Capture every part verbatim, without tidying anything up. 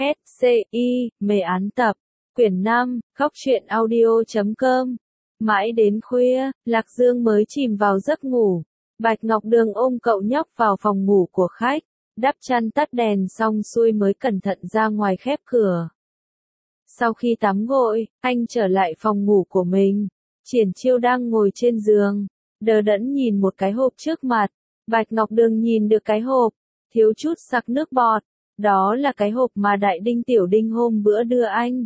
S C I, mê án tập, quyển năm, góc truyện audio chấm com. Mãi đến khuya, Lạc Dương mới chìm vào giấc ngủ. Bạch Ngọc Đường ôm cậu nhóc vào phòng ngủ của khách, đắp chăn tắt đèn xong xuôi mới cẩn thận ra ngoài khép cửa. Sau khi tắm gội, anh trở lại phòng ngủ của mình. Triển Chiêu đang ngồi trên giường, đờ đẫn nhìn một cái hộp trước mặt. Bạch Ngọc Đường nhìn được cái hộp, thiếu chút sặc nước bọt. Đó là cái hộp mà Đại Đinh Tiểu Đinh hôm bữa đưa anh.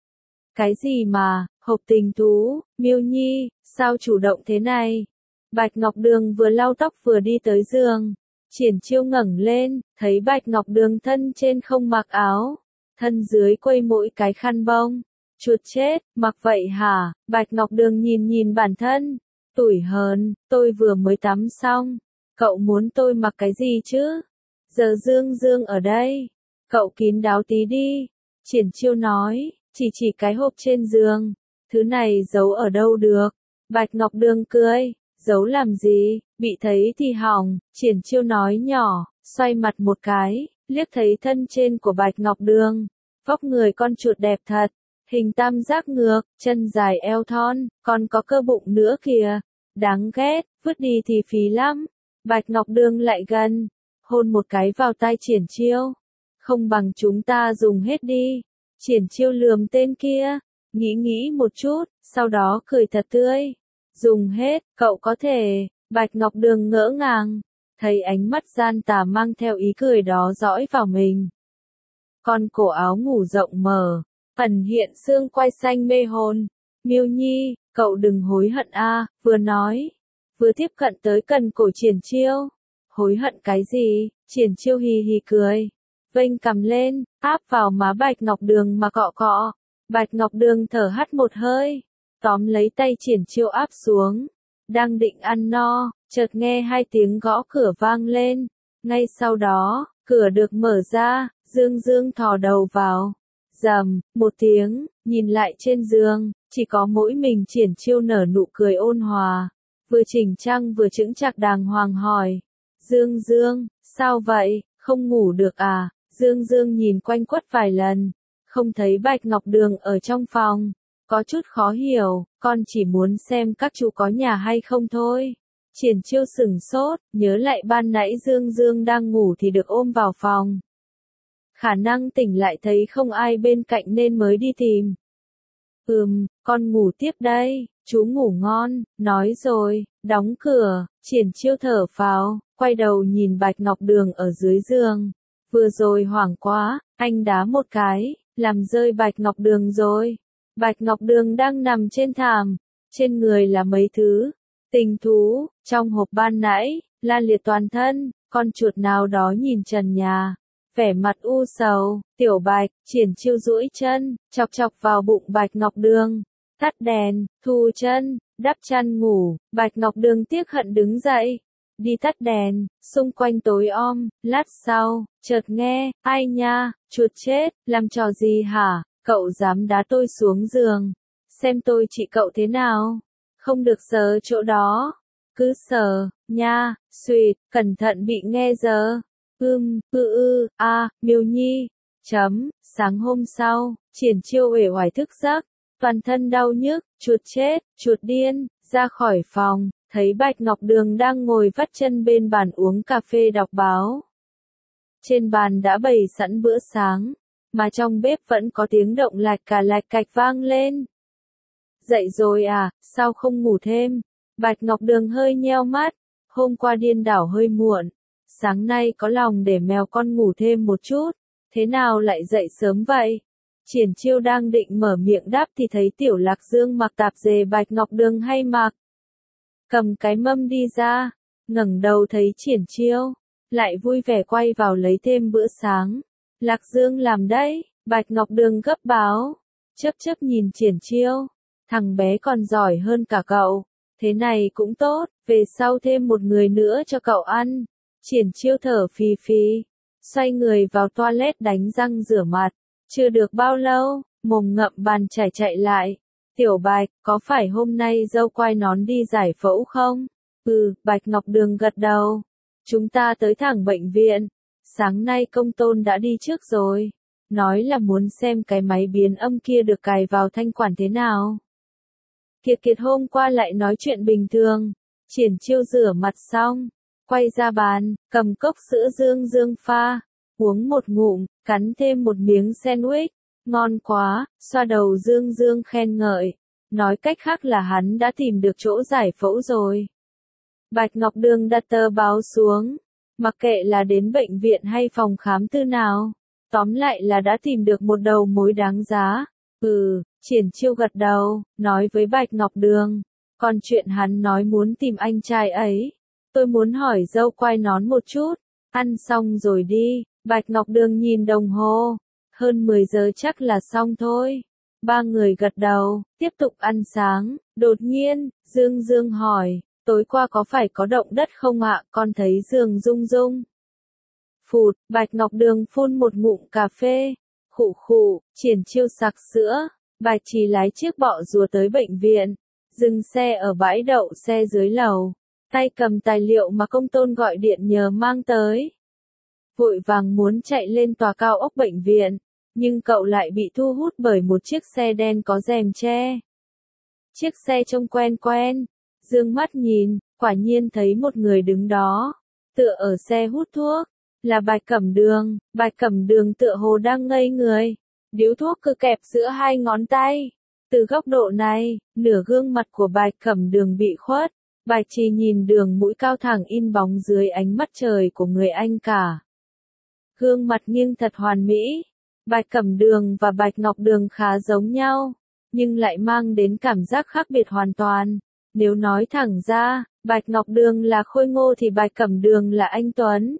Cái gì mà, hộp tình thú, Miêu Nhi, sao chủ động thế này? Bạch Ngọc Đường vừa lau tóc vừa đi tới giường. Triển Chiêu ngẩng lên, thấy Bạch Ngọc Đường thân trên không mặc áo, thân dưới quây mỗi cái khăn bông. Chuột chết, mặc vậy hả? Bạch Ngọc Đường nhìn nhìn bản thân, tủi hờn, tôi vừa mới tắm xong, cậu muốn tôi mặc cái gì chứ? Giờ Dương Dương ở đây, cậu kín đáo tí đi. Triển Chiêu nói, chỉ chỉ cái hộp trên giường, thứ này giấu ở đâu được? Bạch Ngọc Đường cười, giấu làm gì, bị thấy thì hỏng. Triển Chiêu nói nhỏ, xoay mặt một cái, liếc thấy thân trên của Bạch Ngọc Đường, vóc người con chuột đẹp thật, hình tam giác ngược, chân dài eo thon, còn có cơ bụng nữa kìa, đáng ghét, vứt đi thì phí lắm. Bạch Ngọc Đường lại gần, hôn một cái vào tai Triển Chiêu, không bằng chúng ta dùng hết đi. Triển Chiêu lườm tên kia, nghĩ nghĩ một chút, sau đó cười thật tươi. Dùng hết, cậu có thể. Bạch Ngọc Đường ngỡ ngàng, thấy ánh mắt gian tà mang theo ý cười đó dõi vào mình. Con cổ áo ngủ rộng mở, ẩn hiện xương quai xanh mê hồn. Miêu Nhi, cậu đừng hối hận a. Vừa nói, vừa tiếp cận tới cần cổ Triển Chiêu. Hối hận cái gì? Triển Chiêu hì hì cười, vênh cằm lên, áp vào má Bạch Ngọc Đường mà cọ cọ. Bạch Ngọc Đường thở hắt một hơi, tóm lấy tay Triển Chiêu áp xuống. Đang định ăn no, chợt nghe hai tiếng gõ cửa vang lên. Ngay sau đó, cửa được mở ra, Dương Dương thò đầu vào. Rầm, một tiếng, nhìn lại trên giường, chỉ có mỗi mình Triển Chiêu nở nụ cười ôn hòa, vừa chỉnh trang vừa chững chạc đàng hoàng hỏi. Dương Dương, sao vậy, không ngủ được à? Dương Dương nhìn quanh quất vài lần, không thấy Bạch Ngọc Đường ở trong phòng, có chút khó hiểu, con chỉ muốn xem các chú có nhà hay không thôi. Triển Chiêu sửng sốt, nhớ lại ban nãy Dương Dương đang ngủ thì được ôm vào phòng. Khả năng tỉnh lại thấy không ai bên cạnh nên mới đi tìm. Ừm, con ngủ tiếp đây, chú ngủ ngon, nói rồi, đóng cửa. Triển Chiêu thở phào, quay đầu nhìn Bạch Ngọc Đường ở dưới giường. Vừa rồi hoảng quá, anh đá một cái, làm rơi Bạch Ngọc Đường rồi. Bạch Ngọc Đường đang nằm trên thảm, trên người là mấy thứ tình thú, trong hộp ban nãy, la liệt toàn thân, con chuột nào đó nhìn trần nhà, vẻ mặt u sầu. Tiểu Bạch, Triển Chiêu duỗi chân, chọc chọc vào bụng Bạch Ngọc Đường, tắt đèn, thu chân, đắp chăn ngủ. Bạch Ngọc Đường tiếc hận đứng dậy, đi tắt đèn, xung quanh tối om. Lát sau, chợt nghe, ai nha, chuột chết, làm trò gì hả? Cậu dám đá tôi xuống giường, xem tôi trị cậu thế nào? Không được sờ chỗ đó, cứ sờ, nha, xuyệt, cẩn thận bị nghe giờ. Ưm, ư ư, a, Miêu Nhi. Chấm, sáng hôm sau, Triển Chiêu uể oải thức giấc, toàn thân đau nhức, chuột chết, chuột điên, ra khỏi phòng, thấy Bạch Ngọc Đường đang ngồi vắt chân bên bàn uống cà phê đọc báo. Trên bàn đã bày sẵn bữa sáng, mà trong bếp vẫn có tiếng động lạch cà lạch cạch vang lên. Dậy rồi à, sao không ngủ thêm? Bạch Ngọc Đường hơi nheo mắt, hôm qua điên đảo hơi muộn, sáng nay có lòng để mèo con ngủ thêm một chút, thế nào lại dậy sớm vậy? Triển Chiêu đang định mở miệng đáp thì thấy Tiểu Lạc Dương mặc tạp dề Bạch Ngọc Đường hay mặc, cầm cái mâm đi ra, ngẩng đầu thấy Triển Chiêu, lại vui vẻ quay vào lấy thêm bữa sáng. Lạc Dương làm đấy. Bạch Ngọc Đường gấp báo, chớp chớp nhìn Triển Chiêu, thằng bé còn giỏi hơn cả cậu, thế này cũng tốt, về sau thêm một người nữa cho cậu ăn. Triển Chiêu thở phì phì, xoay người vào toilet đánh răng rửa mặt, chưa được bao lâu, mồm ngậm bàn chải chạy lại. Tiểu Bạch, có phải hôm nay dâu quai nón đi giải phẫu không? Ừ, Bạch Ngọc Đường gật đầu. Chúng ta tới thẳng bệnh viện. Sáng nay công tôn đã đi trước rồi. nói là muốn xem cái máy biến âm kia được cài vào thanh quản thế nào. Kiệt Kiệt hôm qua lại nói chuyện bình thường, Triển Chiêu rửa mặt xong, quay ra bàn, cầm cốc sữa Dương Dương pha, uống một ngụm, cắn thêm một miếng sandwich, ngon quá, xoa đầu Dương Dương khen ngợi, nói cách khác là hắn đã tìm được chỗ giải phẫu rồi. Bạch Ngọc Đường đặt tờ báo xuống, mặc kệ là đến bệnh viện hay phòng khám tư nào, tóm lại là đã tìm được một đầu mối đáng giá. Ừ, Triển Chiêu gật đầu, nói với Bạch Ngọc Đường, còn chuyện hắn nói muốn tìm anh trai ấy, tôi muốn hỏi dâu quai nón một chút, ăn xong rồi đi. Bạch Ngọc Đường nhìn đồng hồ, hơn mười giờ chắc là xong thôi. Ba người gật đầu, tiếp tục ăn sáng, đột nhiên, Dương Dương hỏi, tối qua có phải có động đất không ạ, con thấy giường rung rung. Phụt, Bạch Ngọc Đường phun một ngụm cà phê, khụ khụ, Triển Chiêu sặc sữa, Bạch Trì lái chiếc bọ rùa tới bệnh viện, dừng xe ở bãi đậu xe dưới lầu, tay cầm tài liệu mà công tôn gọi điện nhờ mang tới. Vội vàng muốn chạy lên tòa cao ốc bệnh viện, nhưng cậu lại bị thu hút bởi một chiếc xe đen có rèm che. Chiếc xe trông quen quen, dương mắt nhìn, quả nhiên thấy một người đứng đó, tựa ở xe hút thuốc, là Bạch Cẩm Đường. Bạch Cẩm Đường tựa hồ đang ngây người, điếu thuốc cứ kẹp giữa hai ngón tay. Từ góc độ này, nửa gương mặt của Bạch Cẩm Đường bị khuất, Bạch Trì nhìn đường mũi cao thẳng in bóng dưới ánh mắt trời của người anh cả. Gương mặt nghiêng thật hoàn mỹ, Bạch Cẩm Đường và Bạch Ngọc Đường khá giống nhau, nhưng lại mang đến cảm giác khác biệt hoàn toàn. Nếu nói thẳng ra, Bạch Ngọc Đường là khôi ngô thì Bạch Cẩm Đường là anh tuấn.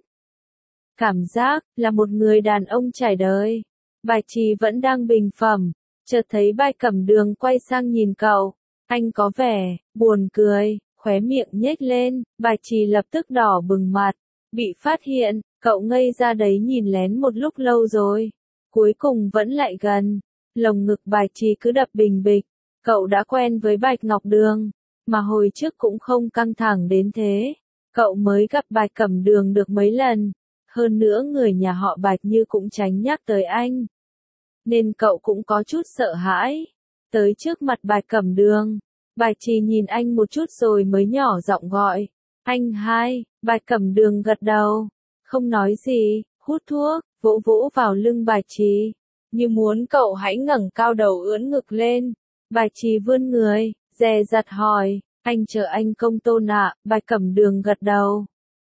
Cảm giác là một người đàn ông trải đời. Bạch Trì vẫn đang bình phẩm, chợt thấy Bạch Cẩm Đường quay sang nhìn cậu, anh có vẻ buồn cười, khóe miệng nhếch lên, Bạch Trì lập tức đỏ bừng mặt, bị phát hiện, cậu ngây ra đấy nhìn lén một lúc lâu rồi, cuối cùng vẫn lại gần, lồng ngực Bạch Trì cứ đập bình bịch, cậu đã quen với Bạch Ngọc Đường, mà hồi trước cũng không căng thẳng đến thế, cậu mới gặp Bạch Cẩm Đường được mấy lần, hơn nữa người nhà họ Bạch như cũng tránh nhắc tới anh, nên cậu cũng có chút sợ hãi, tới trước mặt Bạch Cẩm Đường, Bạch Trì nhìn anh một chút rồi mới nhỏ giọng gọi, anh hai. Bạch Cẩm Đường gật đầu, không nói gì, hút thuốc, vỗ vỗ vào lưng Bạch Trì, như muốn cậu hãy ngẩng cao đầu ưỡn ngực lên. Bạch Trì vươn người, dè dặt hỏi, anh chờ anh công tôn ạ. Bạch Cẩm Đường gật đầu,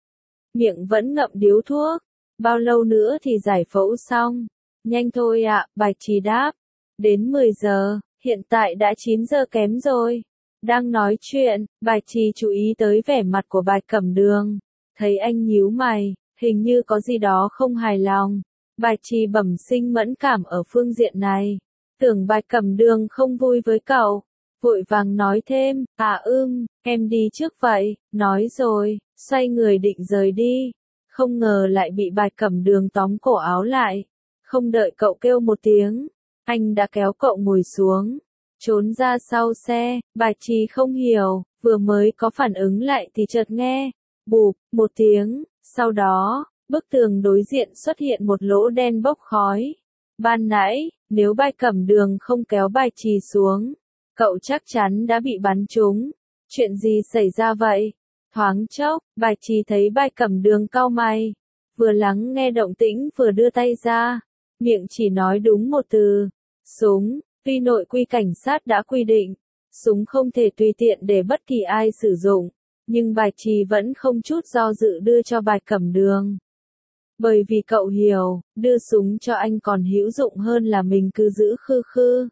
miệng vẫn ngậm điếu thuốc, bao lâu nữa thì giải phẫu xong? Nhanh thôi ạ. Bạch Trì đáp, đến mười giờ, hiện tại đã chín giờ kém rồi. Đang nói chuyện, Bạch Trì chú ý tới vẻ mặt của Bạch Cẩm Đường, thấy anh nhíu mày, hình như có gì đó không hài lòng. Bạch Trì bẩm sinh mẫn cảm ở phương diện này, tưởng Bạch Cẩm Đường không vui với cậu, vội vàng nói thêm, à ưm, em đi trước vậy, nói rồi, xoay người định rời đi, không ngờ lại bị Bạch Cẩm Đường tóm cổ áo lại, không đợi cậu kêu một tiếng, anh đã kéo cậu ngồi xuống, trốn ra sau xe. Bạch Trì không hiểu, vừa mới có phản ứng lại thì chợt nghe, bụp, một tiếng, sau đó, bức tường đối diện xuất hiện một lỗ đen bốc khói. Ban nãy, nếu Bạch Cẩm Đường không kéo Bạch Trì xuống, cậu chắc chắn đã bị bắn trúng. Chuyện gì xảy ra vậy? Thoáng chốc, Bạch Trì thấy Bạch Cẩm Đường cau mày, vừa lắng nghe động tĩnh vừa đưa tay ra, miệng chỉ nói đúng một từ, súng. Tuy nội quy cảnh sát đã quy định, súng không thể tùy tiện để bất kỳ ai sử dụng, nhưng Bạch Trì vẫn không chút do dự đưa cho Bạch Cẩm Đường. Bởi vì cậu hiểu, đưa súng cho anh còn hữu dụng hơn là mình cứ giữ khư khư.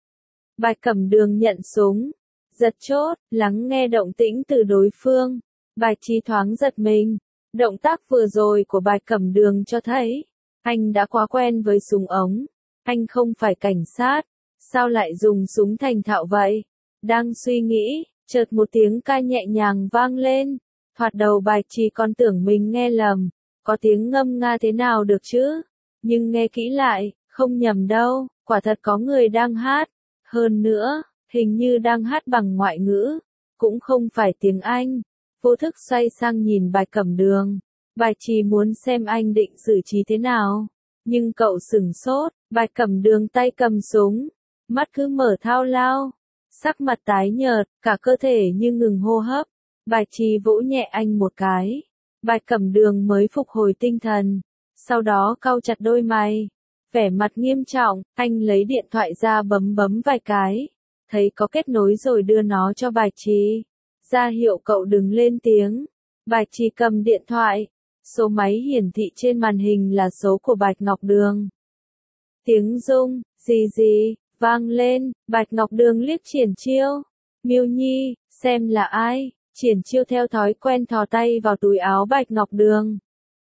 Bạch Cẩm Đường nhận súng, giật chốt, lắng nghe động tĩnh từ đối phương. Bạch Trì thoáng giật mình, động tác vừa rồi của Bạch Cẩm Đường cho thấy, anh đã quá quen với súng ống, anh không phải cảnh sát. Sao lại dùng súng thành thạo vậy? Đang suy nghĩ, chợt một tiếng ca nhẹ nhàng vang lên. Thoạt đầu Bạch Trì còn tưởng mình nghe lầm, có tiếng ngâm nga thế nào được chứ? Nhưng nghe kỹ lại, không nhầm đâu, quả thật có người đang hát. Hơn nữa, hình như đang hát bằng ngoại ngữ, cũng không phải tiếng Anh. Vô thức xoay sang nhìn Bạch Cẩm Đường. Bạch Trì muốn xem anh định xử trí thế nào, nhưng cậu sửng sốt, Bạch Cẩm Đường tay cầm súng, mắt cứ mở thao lao, sắc mặt tái nhợt, cả cơ thể như ngừng hô hấp. Bạch Trì vỗ nhẹ anh một cái, Bạch Cẩm Đường mới phục hồi tinh thần, sau đó cau chặt đôi mày, vẻ mặt nghiêm trọng, anh lấy điện thoại ra bấm bấm vài cái, thấy có kết nối rồi đưa nó cho Bạch Trì, ra hiệu cậu đừng lên tiếng. Bạch Trì cầm điện thoại, số máy hiển thị trên màn hình là số của Bạch Ngọc Đường. Tiếng rung, gì gì, vang lên, Bạch Ngọc Đường liếc Triển Chiêu. Miêu Nhi, xem là ai? Triển Chiêu theo thói quen thò tay vào túi áo Bạch Ngọc Đường.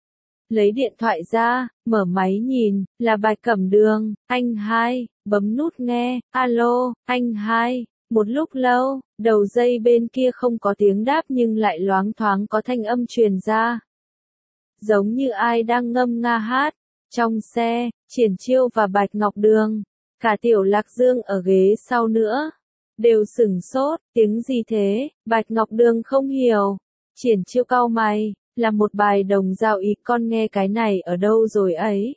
Lấy điện thoại ra, mở máy nhìn, là Bạch Cẩm Đường, anh hai, bấm nút nghe, alo, anh hai. Một lúc lâu, đầu dây bên kia không có tiếng đáp nhưng lại loáng thoáng có thanh âm truyền ra. Giống như ai đang ngâm nga hát. Trong xe, Triển Chiêu và Bạch Ngọc Đường, cả Tiểu Lạc Dương ở ghế sau nữa, đều sửng sốt, tiếng gì thế? Bạch Ngọc Đường không hiểu. Triển Chiêu cau mày, là một bài đồng dao ý, con nghe cái này ở đâu rồi ấy?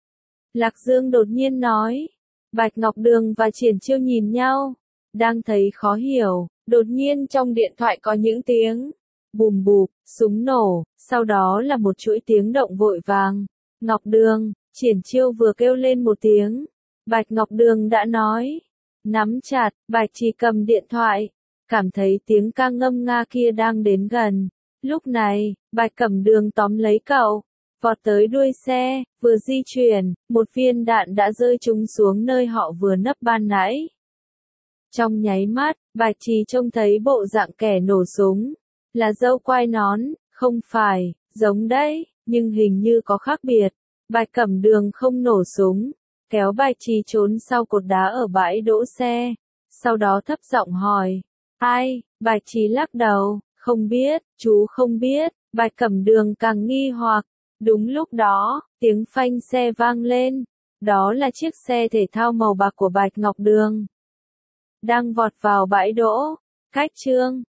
Lạc Dương đột nhiên nói. Bạch Ngọc Đường và Triển Chiêu nhìn nhau, đang thấy khó hiểu, đột nhiên trong điện thoại có những tiếng bùm bụp, súng nổ, sau đó là một chuỗi tiếng động vội vàng. Ngọc Đường, Triển Chiêu vừa kêu lên một tiếng, Bạch Ngọc Đường đã nói. Nắm chặt, Bạch Trì cầm điện thoại, cảm thấy tiếng ca ngâm nga kia đang đến gần. Lúc này, Bạch Cẩm Đường tóm lấy cậu, vọt tới đuôi xe, vừa di chuyển, một viên đạn đã rơi trúng xuống nơi họ vừa nấp ban nãy. Trong nháy mắt, Bạch Trì trông thấy bộ dạng kẻ nổ súng, là dâu quai nón, không phải, giống đấy, nhưng hình như có khác biệt. Bạch Cẩm Đường không nổ súng, kéo Bạch Trì trốn sau cột đá ở bãi đỗ xe, sau đó thấp giọng hỏi, ai? Bạch Trì lắc đầu, không biết, chú không biết. Bạch Cẩm Đường càng nghi hoặc. Đúng lúc đó, tiếng phanh xe vang lên, đó là chiếc xe thể thao màu bạc của Bạch Ngọc Đường, đang vọt vào bãi đỗ. Cách chương